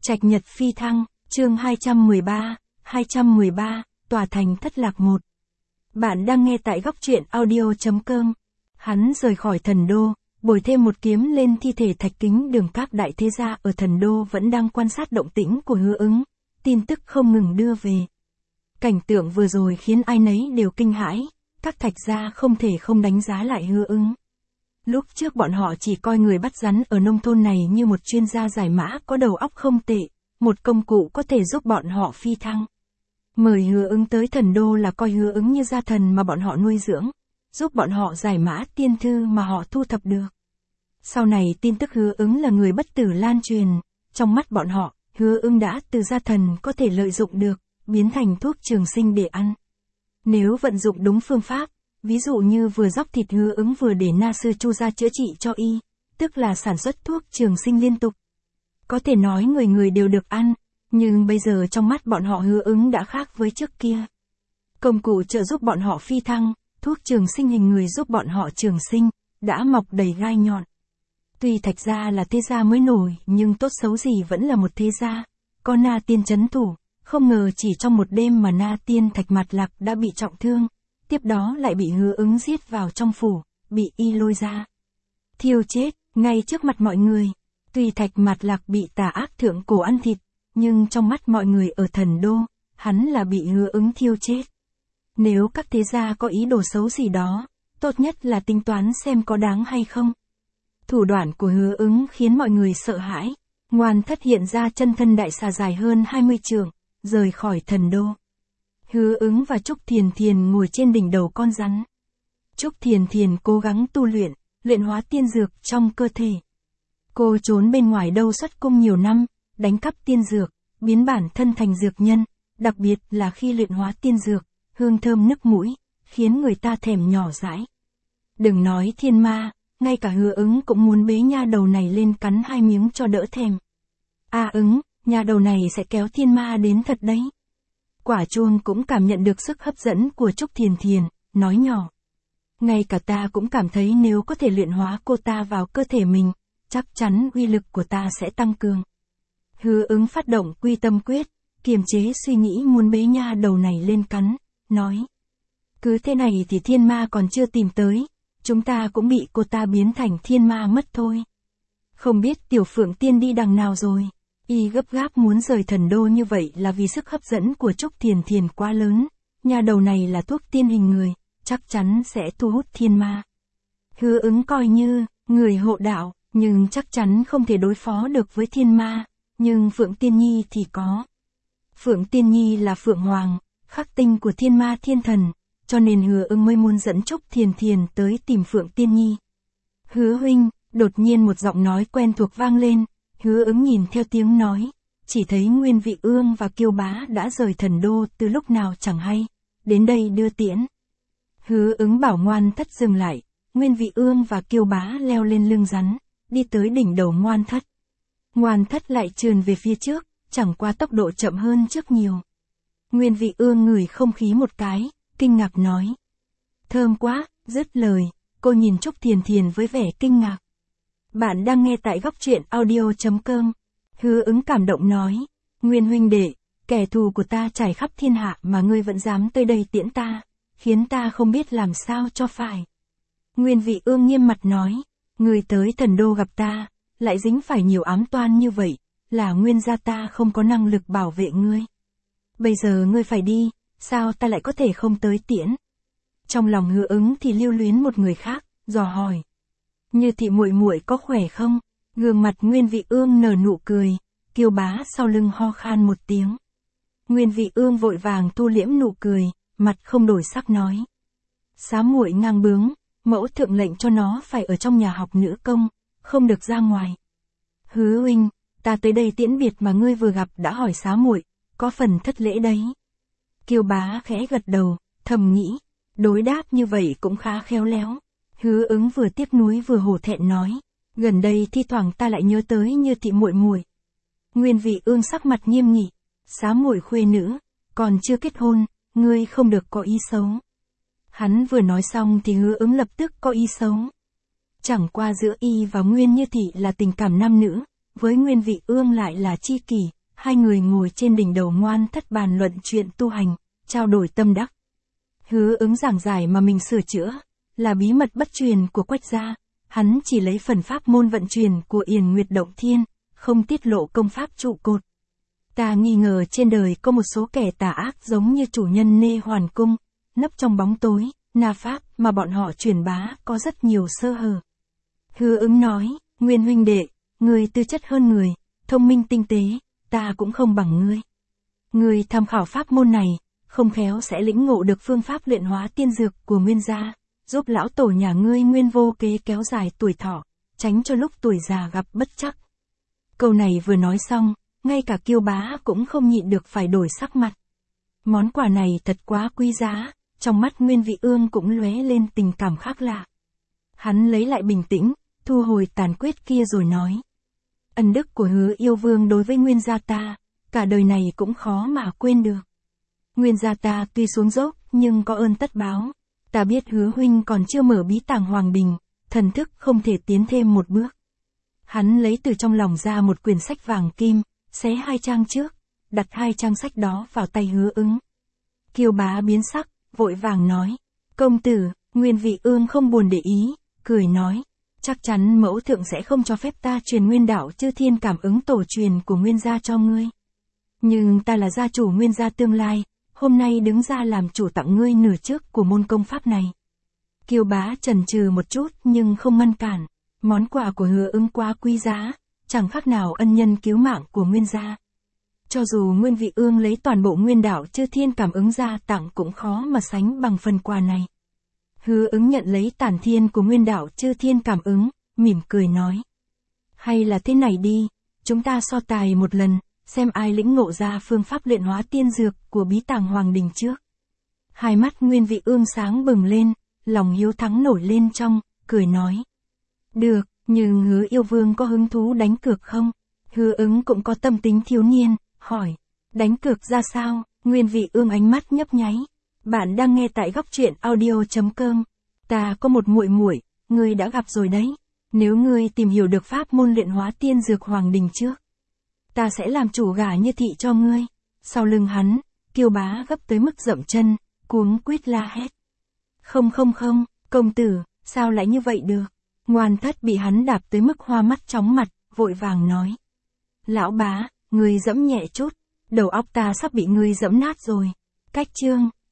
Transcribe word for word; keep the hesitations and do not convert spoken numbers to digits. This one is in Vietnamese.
Trạch Nhật phi thăng, chương hai trăm mười ba, hai trăm mười ba, tòa thành thất lạc một. Bạn đang nghe tại góc truyện audio.com. Hắn rời khỏi thần đô, bồi thêm một kiếm lên thi thể Thạch Kính Đường. Các đại thế gia ở thần đô vẫn đang quan sát động tĩnh của Hứa Ứng, tin tức không ngừng đưa về. Cảnh tượng vừa rồi khiến ai nấy đều kinh hãi, các Thạch gia không thể không đánh giá lại Hứa Ứng. Lúc trước bọn họ chỉ coi người bắt rắn ở nông thôn này như một chuyên gia giải mã có đầu óc không tệ, một công cụ có thể giúp bọn họ phi thăng. Mời Hứa Ứng tới thần đô là coi Hứa Ứng như gia thần mà bọn họ nuôi dưỡng, giúp bọn họ giải mã tiên thư mà họ thu thập được. Sau này tin tức Hứa Ứng là người bất tử lan truyền, trong mắt bọn họ, Hứa Ứng đã từ gia thần có thể lợi dụng được, biến thành thuốc trường sinh để ăn. Nếu vận dụng đúng phương pháp, ví dụ như vừa dóc thịt Hứa Ứng vừa để Na Sư Chu ra chữa trị cho y, tức là sản xuất thuốc trường sinh liên tục. Có thể nói người người đều được ăn, nhưng bây giờ trong mắt bọn họ Hứa Ứng đã khác với trước kia. Công cụ trợ giúp bọn họ phi thăng, thuốc trường sinh hình người giúp bọn họ trường sinh, đã mọc đầy gai nhọn. Tuy Thạch gia là thế gia mới nổi, nhưng tốt xấu gì vẫn là một thế gia. Có Na Tiên trấn thủ, không ngờ chỉ trong một đêm mà Na Tiên Thạch Mạt Lạc đã bị trọng thương, tiếp đó lại bị Hứa Ứng giết vào trong phủ, bị y lôi ra thiêu chết, ngay trước mặt mọi người. Tuy Thạch Mạt Lạc bị tà ác thượng cổ ăn thịt, nhưng trong mắt mọi người ở thần đô, hắn là bị Hứa Ứng thiêu chết. Nếu các thế gia có ý đồ xấu gì đó, tốt nhất là tính toán xem có đáng hay không. Thủ đoạn của Hứa Ứng khiến mọi người sợ hãi. Ngoan Thất hiện ra chân thân đại xà dài hơn hai mươi trượng, rời khỏi thần đô. Hứa Ứng và Trúc Thiền Thiền ngồi trên đỉnh đầu con rắn. Trúc Thiền Thiền cố gắng tu luyện, luyện hóa tiên dược trong cơ thể. Cô trốn bên ngoài đâu xuất cung nhiều năm, đánh cắp tiên dược, biến bản thân thành dược nhân, đặc biệt là khi luyện hóa tiên dược, hương thơm nức mũi, khiến người ta thèm nhỏ dãi. Đừng nói thiên ma, ngay cả Hứa Ứng cũng muốn bế nha đầu này lên cắn hai miếng cho đỡ thèm. A Ứng, nha đầu này sẽ kéo thiên ma đến thật đấy. Quả Chuông cũng cảm nhận được sức hấp dẫn của Trúc Thiền Thiền, nói nhỏ. Ngay cả ta cũng cảm thấy nếu có thể luyện hóa cô ta vào cơ thể mình, chắc chắn uy lực của ta sẽ tăng cường. Hứa Ứng phát động Quy Tâm Quyết, kiềm chế suy nghĩ muốn bế nha đầu này lên cắn, nói. Cứ thế này thì thiên ma còn chưa tìm tới, chúng ta cũng bị cô ta biến thành thiên ma mất thôi. Không biết Tiểu Phượng Tiên đi đằng nào rồi. Y gấp gáp muốn rời thần đô như vậy là vì sức hấp dẫn của Trúc Thiền Thiền quá lớn, nha đầu này là thuốc tiên hình người, chắc chắn sẽ thu hút thiên ma. Hứa Ứng coi như người hộ đạo, nhưng chắc chắn không thể đối phó được với thiên ma, nhưng Phượng Tiên Nhi thì có. Phượng Tiên Nhi là Phượng Hoàng, khắc tinh của thiên ma thiên thần, cho nên Hứa Ứng mới muốn dẫn Trúc Thiền Thiền tới tìm Phượng Tiên Nhi. Hứa huynh, đột nhiên một giọng nói quen thuộc vang lên. Hứa Ứng nhìn theo tiếng nói, chỉ thấy Nguyên Vị Ương và Kiêu Bá đã rời thần đô từ lúc nào chẳng hay, đến đây đưa tiễn. Hứa Ứng bảo Ngoan Thất dừng lại, Nguyên Vị Ương và Kiêu Bá leo lên lưng rắn, đi tới đỉnh đầu Ngoan Thất. Ngoan Thất lại trườn về phía trước, chẳng qua tốc độ chậm hơn trước nhiều. Nguyên Vị Ương ngửi không khí một cái, kinh ngạc nói. Thơm quá, dứt lời, cô nhìn Trúc Thiền Thiền với vẻ kinh ngạc. Bạn đang nghe tại góc truyện audio.com. Hứa Ứng cảm động nói. Nguyên huynh đệ, kẻ thù của ta trải khắp thiên hạ mà ngươi vẫn dám tới đây tiễn ta, khiến ta không biết làm sao cho phải. Nguyên Vị Ương nghiêm mặt nói. Ngươi tới thần đô gặp ta, lại dính phải nhiều ám toan như vậy, là nguyên gia ta không có năng lực bảo vệ ngươi. Bây giờ ngươi phải đi, sao ta lại có thể không tới tiễn? Trong lòng Hứa Ứng thì lưu luyến một người khác, dò hỏi. Như thị muội muội có khỏe không? Gương mặt Nguyên Vị Ương nở nụ cười, Kiêu Bá sau lưng ho khan một tiếng. Nguyên Vị Ương vội vàng thu liễm nụ cười, mặt không đổi sắc nói. Xá muội ngang bướng, mẫu thượng lệnh cho nó phải ở trong nhà học nữ công, không được ra ngoài. Hứa huynh, ta tới đây tiễn biệt mà ngươi vừa gặp đã hỏi xá muội, có phần thất lễ đấy. Kiêu Bá khẽ gật đầu, thầm nghĩ, đối đáp như vậy cũng khá khéo léo. Hứa Ứng vừa tiếc nuối vừa hổ thẹn nói, gần đây thi thoảng ta lại nhớ tới Như thị muội muội. Nguyên Vị Ương sắc mặt nghiêm nghị, xá muội khuê nữ, còn chưa kết hôn, ngươi không được có ý xấu. Hắn vừa nói xong thì Hứa Ứng lập tức có ý xấu. Chẳng qua giữa y và Nguyên Như thị là tình cảm nam nữ, với Nguyên Vị Ương lại là tri kỷ, hai người ngồi trên đỉnh đầu ngoan thất bàn luận chuyện tu hành, trao đổi tâm đắc. Hứa Ứng giảng giải mà mình sửa chữa, là bí mật bất truyền của Quách gia, hắn chỉ lấy phần pháp môn vận truyền của Yển Nguyệt Động Thiên, không tiết lộ công pháp trụ cột. Ta nghi ngờ trên đời có một số kẻ tà ác giống như chủ nhân Nê Hoàn Cung, nấp trong bóng tối, na pháp mà bọn họ truyền bá có rất nhiều sơ hở. Hứa Ứng nói, Nguyên huynh đệ, ngươi tư chất hơn người, thông minh tinh tế, ta cũng không bằng ngươi. Ngươi tham khảo pháp môn này, không khéo sẽ lĩnh ngộ được phương pháp luyện hóa tiên dược của Nguyên gia, giúp lão tổ nhà ngươi Nguyên vô kế kéo dài tuổi thọ, tránh cho lúc tuổi già gặp bất trắc. Câu này vừa nói xong, ngay cả Kiêu Bá cũng không nhịn được phải đổi sắc mặt. Món quà này thật quá quý giá, trong mắt Nguyên Vị Ương cũng lóe lên tình cảm khác lạ. Hắn lấy lại bình tĩnh, thu hồi tàn quyết kia rồi nói. Ân đức của Hứa Yêu Vương đối với Nguyên gia ta, cả đời này cũng khó mà quên được. Nguyên gia ta tuy xuống dốc, nhưng có ơn tất báo. Ta biết Hứa huynh còn chưa mở bí tàng Hoàng Đình, thần thức không thể tiến thêm một bước. Hắn lấy từ trong lòng ra một quyển sách vàng kim, xé hai trang trước, đặt hai trang sách đó vào tay Hứa Ứng. Kiêu Bá biến sắc, vội vàng nói. Công tử, Nguyên Vị Ương không buồn để ý, cười nói. Chắc chắn mẫu thượng sẽ không cho phép ta truyền nguyên đạo chư thiên cảm ứng tổ truyền của Nguyên gia cho ngươi. Nhưng ta là gia chủ Nguyên gia tương lai, hôm nay đứng ra làm chủ tặng ngươi nửa trước của môn công pháp này. Kiêu Bá chần chừ một chút nhưng không ngăn cản. Món quà của Hứa Ứng quá quý giá, chẳng khác nào ân nhân cứu mạng của Nguyên gia. Cho dù Nguyên Vị Ương lấy toàn bộ nguyên đạo chư thiên cảm ứng ra tặng cũng khó mà sánh bằng phần quà này. Hứa Ứng nhận lấy tản thiên của nguyên đạo chư thiên cảm ứng, mỉm cười nói. Hay là thế này đi, chúng ta so tài một lần, xem ai lĩnh ngộ ra phương pháp luyện hóa tiên dược của bí tàng Hoàng Đình trước. Hai mắt Nguyên Vị Ương sáng bừng lên, lòng hiếu thắng nổi lên trong, cười nói. Được, nhưng Hứa Yêu Vương có hứng thú đánh cược không? Hứa Ứng cũng có tâm tính thiếu niên, hỏi. Đánh cược ra sao? Nguyên Vị Ương ánh mắt nhấp nháy. Bạn đang nghe tại góc truyện audio chấm com. Ta có một muội muội, ngươi đã gặp rồi đấy. Nếu ngươi tìm hiểu được pháp môn luyện hóa tiên dược Hoàng Đình trước, ta sẽ làm chủ gả như thị cho ngươi. Sau lưng hắn, Kiêu Bá gấp tới mức dậm chân, cuống quýt la hét. Không không không, công tử, sao lại như vậy được? Ngoan thất bị hắn đạp tới mức hoa mắt chóng mặt, vội vàng nói. Lão Bá, ngươi dẫm nhẹ chút, đầu óc ta sắp bị ngươi dẫm nát rồi. Cách chương.